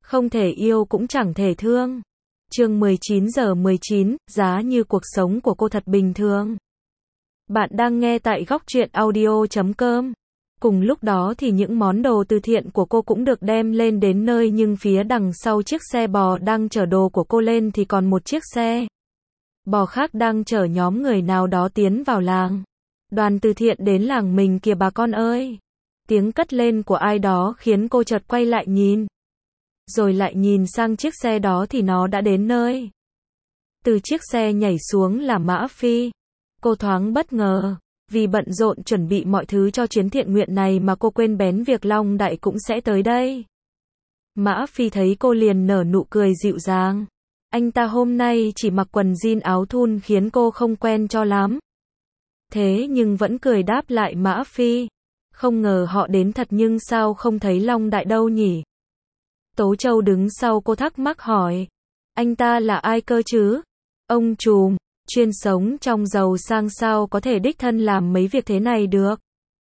Không thể yêu cũng chẳng thể thương. Chương 19:19, giá như cuộc sống của cô thật bình thường. Bạn đang nghe tại góc truyện audio.com. Cùng lúc đó thì những món đồ từ thiện của cô cũng được đem lên đến nơi, nhưng phía đằng sau chiếc xe bò đang chở đồ của cô lên thì còn một chiếc xe bò khác đang chở nhóm người nào đó tiến vào làng. Đoàn từ thiện đến làng mình kìa bà con ơi. Tiếng cất lên của ai đó khiến cô chợt quay lại nhìn. Rồi lại nhìn sang chiếc xe đó thì nó đã đến nơi. Từ chiếc xe nhảy xuống là Mã Phi. Cô thoáng bất ngờ. Vì bận rộn chuẩn bị mọi thứ cho chuyến thiện nguyện này mà cô quên bén việc Long Đại cũng sẽ tới đây. Mã Phi thấy cô liền nở nụ cười dịu dàng. Anh ta hôm nay chỉ mặc quần jean áo thun khiến cô không quen cho lắm. Thế nhưng vẫn cười đáp lại Mã Phi. Không ngờ họ đến thật nhưng sao không thấy Long Đại đâu nhỉ? Tố Châu đứng sau cô thắc mắc hỏi. Anh ta là ai cơ chứ? Ông trùm, chuyên sống trong giàu sang sao có thể đích thân làm mấy việc thế này được?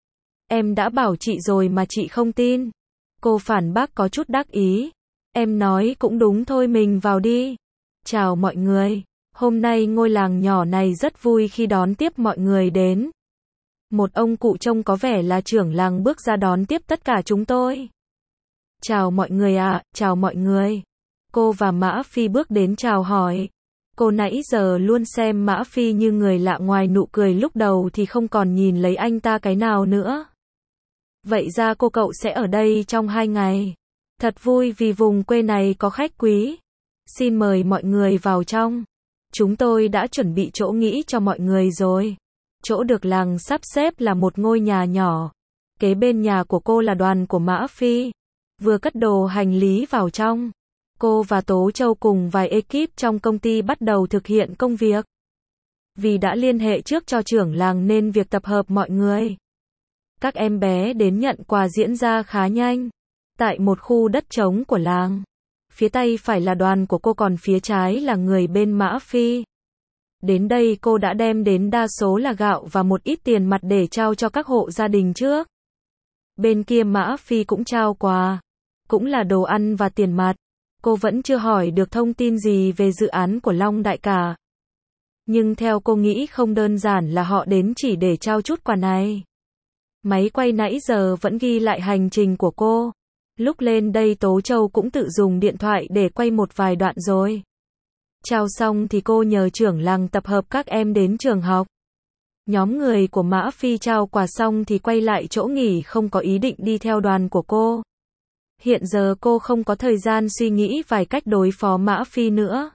Em đã bảo chị rồi mà chị không tin. Cô phản bác có chút đắc ý. Em nói cũng đúng thôi, mình vào đi. Chào mọi người. Hôm nay ngôi làng nhỏ này rất vui khi đón tiếp mọi người đến. Một ông cụ trông có vẻ là trưởng làng bước ra đón tiếp tất cả chúng tôi. Chào mọi người ạ, chào mọi người. Cô và Mã Phi bước đến chào hỏi. Cô nãy giờ luôn xem Mã Phi như người lạ, ngoài nụ cười lúc đầu thì không còn nhìn lấy anh ta cái nào nữa. Vậy ra cô cậu sẽ ở đây trong 2 ngày. Thật vui vì vùng quê này có khách quý. Xin mời mọi người vào trong. Chúng tôi đã chuẩn bị chỗ nghỉ cho mọi người rồi. Chỗ được làng sắp xếp là một ngôi nhà nhỏ. Kế bên nhà của cô là đoàn của Mã Phi. Vừa cất đồ hành lý vào trong, cô và Tố Châu cùng vài ekip trong công ty bắt đầu thực hiện công việc. Vì đã liên hệ trước cho trưởng làng nên việc tập hợp mọi người, các em bé đến nhận quà diễn ra khá nhanh. Tại một khu đất trống của làng, phía tay phải là đoàn của cô còn phía trái là người bên Mã Phi. Đến đây cô đã đem đến đa số là gạo và một ít tiền mặt để trao cho các hộ gia đình trước. Bên kia Mã Phi cũng trao quà, cũng là đồ ăn và tiền mặt. Cô vẫn chưa hỏi được thông tin gì về dự án của Long Đại cả. Nhưng theo cô nghĩ không đơn giản là họ đến chỉ để trao chút quà này. Máy quay nãy giờ vẫn ghi lại hành trình của cô. Lúc lên đây Tố Châu cũng tự dùng điện thoại để quay một vài đoạn rồi. Trao xong thì cô nhờ trưởng làng tập hợp các em đến trường học. Nhóm người của Mã Phi trao quà xong thì quay lại chỗ nghỉ, không có ý định đi theo đoàn của cô. Hiện giờ cô không có thời gian suy nghĩ vài cách đối phó Mã Phi nữa.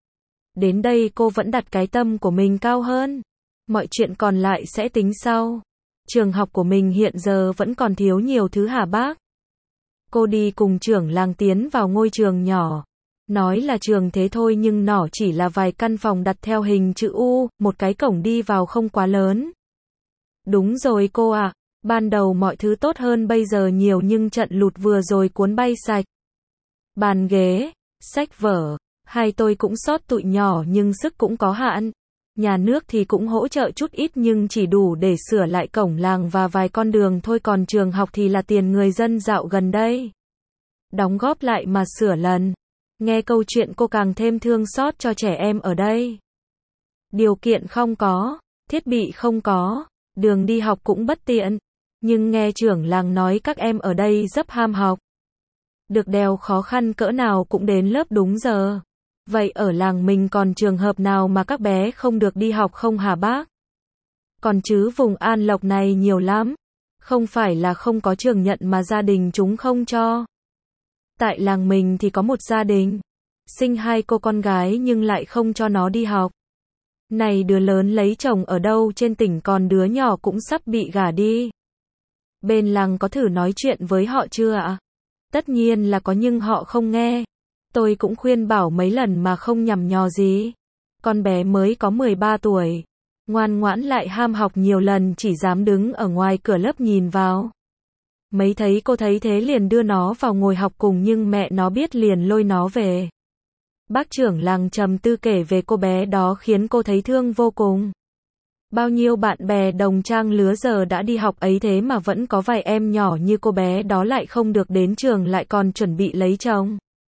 Đến đây cô vẫn đặt cái tâm của mình cao hơn. Mọi chuyện còn lại sẽ tính sau. Trường học của mình hiện giờ vẫn còn thiếu nhiều thứ hả bác? Cô đi cùng trưởng làng tiến vào ngôi trường nhỏ. Nói là trường thế thôi nhưng nó chỉ là vài căn phòng đặt theo hình chữ U, một cái cổng đi vào không quá lớn. Đúng rồi cô ạ. Ban đầu mọi thứ tốt hơn bây giờ nhiều nhưng trận lụt vừa rồi cuốn bay sạch. Bàn ghế, sách vở, hai tôi cũng xót tụi nhỏ nhưng sức cũng có hạn. Nhà nước thì cũng hỗ trợ chút ít nhưng chỉ đủ để sửa lại cổng làng và vài con đường thôi, còn trường học thì là tiền người dân dạo gần đây đóng góp lại mà sửa lần. Nghe câu chuyện cô càng thêm thương xót cho trẻ em ở đây. Điều kiện không có, thiết bị không có, đường đi học cũng bất tiện. Nhưng nghe trưởng làng nói các em ở đây rất ham học. Được đèo khó khăn cỡ nào cũng đến lớp đúng giờ. Vậy ở làng mình còn trường hợp nào mà các bé không được đi học không hả bác? Còn chứ, vùng An Lộc này nhiều lắm. Không phải là không có trường nhận mà gia đình chúng không cho. Tại làng mình thì có một gia đình sinh 2 cô con gái nhưng lại không cho nó đi học. Này, đứa lớn lấy chồng ở đâu trên tỉnh, còn đứa nhỏ cũng sắp bị gả đi. Bên làng có thử nói chuyện với họ chưa ạ? Tất nhiên là có nhưng họ không nghe. Tôi cũng khuyên bảo mấy lần mà không nhằm nhò gì. Con bé mới có 13 tuổi. Ngoan ngoãn lại ham học nhiều lần, chỉ dám đứng ở ngoài cửa lớp nhìn vào. Mấy thấy cô thấy thế liền đưa nó vào ngồi học cùng nhưng mẹ nó biết liền lôi nó về. Bác trưởng làng trầm tư kể về cô bé đó khiến cô thấy thương vô cùng. Bao nhiêu bạn bè đồng trang lứa giờ đã đi học ấy thế mà vẫn có vài em nhỏ như cô bé đó lại không được đến trường, lại còn chuẩn bị lấy chồng.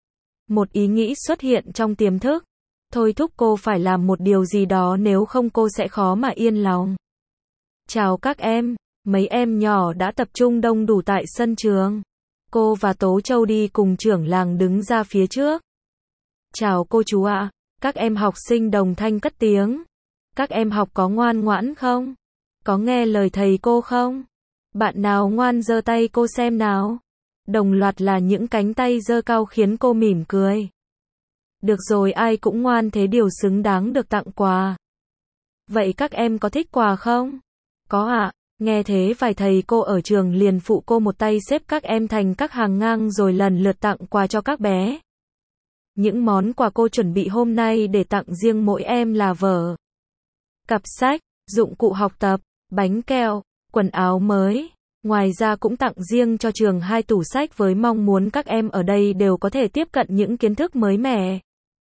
Một ý nghĩ xuất hiện trong tiềm thức, thôi thúc cô phải làm một điều gì đó, nếu không cô sẽ khó mà yên lòng. Chào các em, mấy em nhỏ đã tập trung đông đủ tại sân trường. Cô và Tố Châu đi cùng trưởng làng đứng ra phía trước. Chào cô chú ạ, các em học sinh đồng thanh cất tiếng. Các em học có ngoan ngoãn không? Có nghe lời thầy cô không? Bạn nào ngoan giơ tay cô xem nào. Đồng loạt là những cánh tay giơ cao khiến cô mỉm cười. Được rồi, ai cũng ngoan thế điều xứng đáng được tặng quà. Vậy các em có thích quà không? Có ạ. Nghe thế vài thầy cô ở trường liền phụ cô một tay xếp các em thành các hàng ngang rồi lần lượt tặng quà cho các bé. Những món quà cô chuẩn bị hôm nay để tặng riêng mỗi em là vở, cặp sách, dụng cụ học tập, bánh kẹo, quần áo mới. Ngoài ra cũng tặng riêng cho trường 2 tủ sách với mong muốn các em ở đây đều có thể tiếp cận những kiến thức mới mẻ,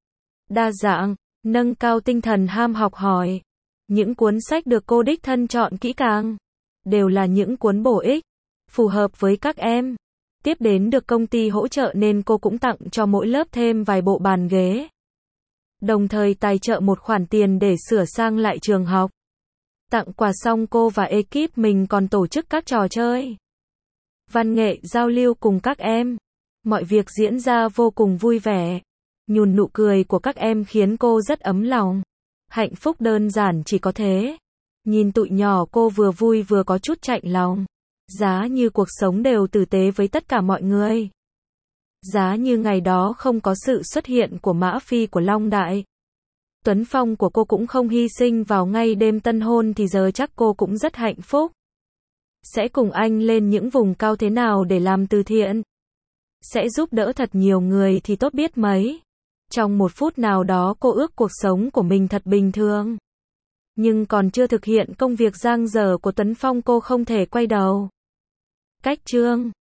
đa dạng, nâng cao tinh thần ham học hỏi. Những cuốn sách được cô đích thân chọn kỹ càng, đều là những cuốn bổ ích, phù hợp với các em. Tiếp đến được công ty hỗ trợ nên cô cũng tặng cho mỗi lớp thêm vài bộ bàn ghế. Đồng thời tài trợ một khoản tiền để sửa sang lại trường học. Tặng quà xong cô và ekip mình còn tổ chức các trò chơi, văn nghệ giao lưu cùng các em. Mọi việc diễn ra vô cùng vui vẻ. Nhùn nụ cười của các em khiến cô rất ấm lòng. Hạnh phúc đơn giản chỉ có thế. Nhìn tụi nhỏ cô vừa vui vừa có chút chạnh lòng. Giá như cuộc sống đều tử tế với tất cả mọi người. Giá như ngày đó không có sự xuất hiện của Mã Phi của Long Đại, Tuấn Phong của cô cũng không hy sinh vào ngay đêm tân hôn thì giờ chắc cô cũng rất hạnh phúc. Sẽ cùng anh lên những vùng cao thế nào để làm từ thiện. Sẽ giúp đỡ thật nhiều người thì tốt biết mấy. Trong một phút nào đó cô ước cuộc sống của mình thật bình thường. Nhưng còn chưa thực hiện công việc dang dở của Tuấn Phong cô không thể quay đầu. Cách chương